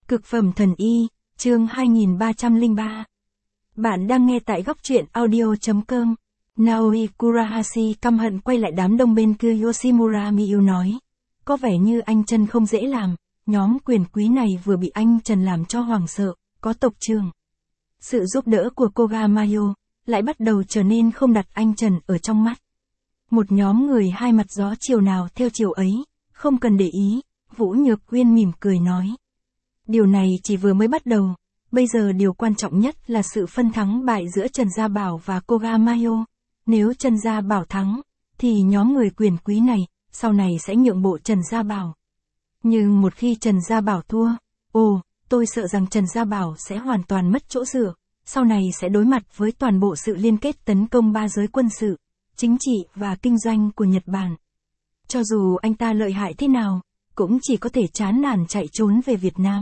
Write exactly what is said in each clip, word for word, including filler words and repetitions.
Cực phẩm thần y, chương hai nghìn ba trăm lẻ ba. Bạn đang nghe tại góc truyện audio.com. Naoi Kurahashi căm hận quay lại đám đông bên kia. Yoshimura Miyu nói. Có vẻ như anh Trần không dễ làm, nhóm quyền quý này vừa bị anh Trần làm cho hoảng sợ, có tộc trưởng. Sự giúp đỡ của Koga Mayo lại bắt đầu trở nên không đặt anh Trần ở trong mắt. Một nhóm người hai mặt gió chiều nào theo chiều ấy, không cần để ý, Vũ Nhược Uyên mỉm cười nói. Điều này chỉ vừa mới bắt đầu, bây giờ điều quan trọng nhất là sự phân thắng bại giữa Trần Gia Bảo và Koga Mayo. Nếu Trần Gia Bảo thắng, thì nhóm người quyền quý này, sau này sẽ nhượng bộ Trần Gia Bảo. Nhưng một khi Trần Gia Bảo thua, ồ, tôi sợ rằng Trần Gia Bảo sẽ hoàn toàn mất chỗ dựa, sau này sẽ đối mặt với toàn bộ sự liên kết tấn công ba giới quân sự, chính trị và kinh doanh của Nhật Bản. Cho dù anh ta lợi hại thế nào, cũng chỉ có thể chán nản chạy trốn về Việt Nam.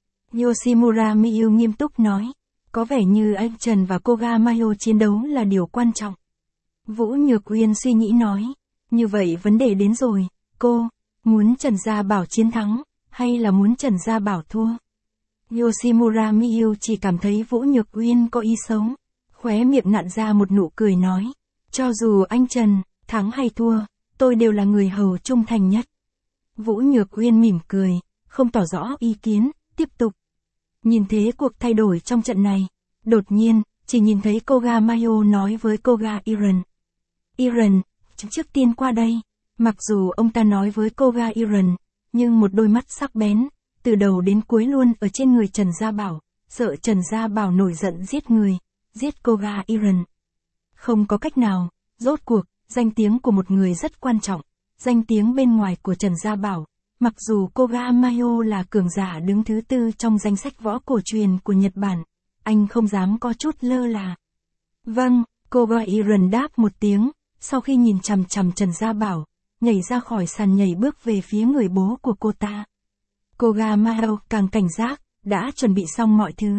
Yoshimura Miyu nghiêm túc nói, có vẻ như anh Trần và Koga Mayo chiến đấu là điều quan trọng. Vũ Nhược Uyên suy nghĩ nói, như vậy vấn đề đến rồi, cô, muốn Trần Gia Bảo chiến thắng, hay là muốn Trần Gia Bảo thua? Yoshimura Miyu chỉ cảm thấy Vũ Nhược Uyên có ý xấu, khóe miệng nặn ra một nụ cười nói, cho dù anh Trần, thắng hay thua, tôi đều là người hầu trung thành nhất. Vũ Nhược Uyên mỉm cười, không tỏ rõ ý kiến, tiếp tục. Nhìn thế cuộc thay đổi trong trận này, đột nhiên, chỉ nhìn thấy Koga Mayo nói với Koga Iron. Iron, trước tiên qua đây. Mặc dù ông ta nói với Koga Iron, nhưng một đôi mắt sắc bén, từ đầu đến cuối luôn ở trên người Trần Gia Bảo, sợ Trần Gia Bảo nổi giận giết người, giết Koga Iron. Không có cách nào, rốt cuộc, danh tiếng của một người rất quan trọng, danh tiếng bên ngoài của Trần Gia Bảo. Mặc dù Koga Mayo là cường giả đứng thứ tư trong danh sách võ cổ truyền của Nhật Bản, anh không dám có chút lơ là. Vâng, Koga Iron đáp một tiếng, sau khi nhìn chằm chằm Trần Gia Bảo, nhảy ra khỏi sàn nhảy bước về phía người bố của cô ta. Koga Mayo càng cảnh giác, đã chuẩn bị xong mọi thứ.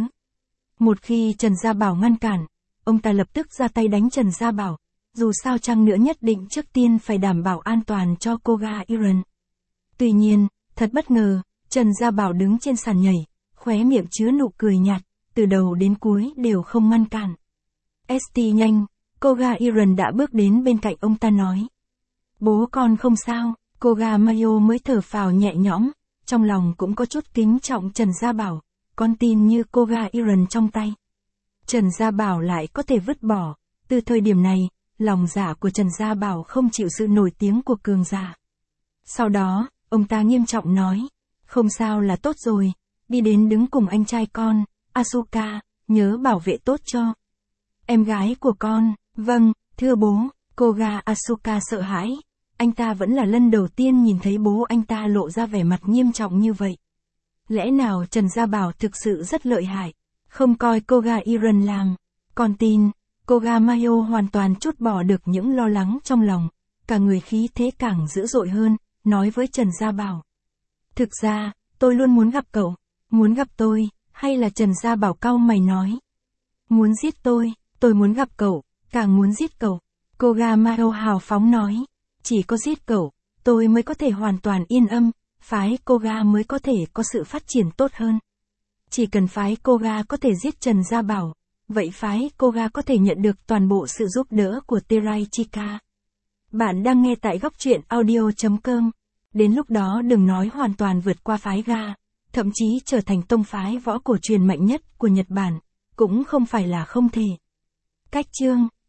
Một khi Trần Gia Bảo ngăn cản, ông ta lập tức ra tay đánh Trần Gia Bảo, dù sao chăng nữa nhất định trước tiên phải đảm bảo an toàn cho Koga Iron. Tuy nhiên, thật bất ngờ, Trần Gia Bảo đứng trên sàn nhảy, khóe miệng chứa nụ cười nhạt, từ đầu đến cuối đều không ngăn cản. ét tê nhanh, Koga Iron đã bước đến bên cạnh ông ta nói. Bố con không sao, Koga Mayo mới thở phào nhẹ nhõm, trong lòng cũng có chút kính trọng Trần Gia Bảo, con tin như Koga Iron trong tay. Trần Gia Bảo lại có thể vứt bỏ, từ thời điểm này, lòng dạ của Trần Gia Bảo không chịu sự nổi tiếng của cường giả. Sau đó, ông ta nghiêm trọng nói, không sao là tốt rồi, đi đến đứng cùng anh trai con, Asuka, nhớ bảo vệ tốt cho em gái của con. Vâng, thưa bố. Koga Asuka sợ hãi, anh ta vẫn là lần đầu tiên nhìn thấy bố anh ta lộ ra vẻ mặt nghiêm trọng như vậy. Lẽ nào Trần Gia Bảo thực sự rất lợi hại, không coi Koga Iron làm, con tin. Koga Mayo hoàn toàn trút bỏ được những lo lắng trong lòng, cả người khí thế càng dữ dội hơn, nói với Trần Gia Bảo. Thực ra, tôi luôn muốn gặp cậu, muốn gặp tôi, hay là Trần Gia Bảo cau mày nói. Muốn giết tôi, tôi muốn gặp cậu, càng muốn giết cậu. Koga Mayo hào phóng nói, chỉ có giết cậu, tôi mới có thể hoàn toàn yên âm, phái Koga mới có thể có sự phát triển tốt hơn. Chỉ cần phái Koga có thể giết Trần Gia Bảo, vậy phái Koga có thể nhận được toàn bộ sự giúp đỡ của Teraichika. Bạn đang nghe tại góc truyện audio.com. Đến lúc đó đừng nói hoàn toàn vượt qua phái Ga, thậm chí trở thành tông phái võ cổ truyền mạnh nhất của Nhật Bản, cũng không phải là không thể. Cách chương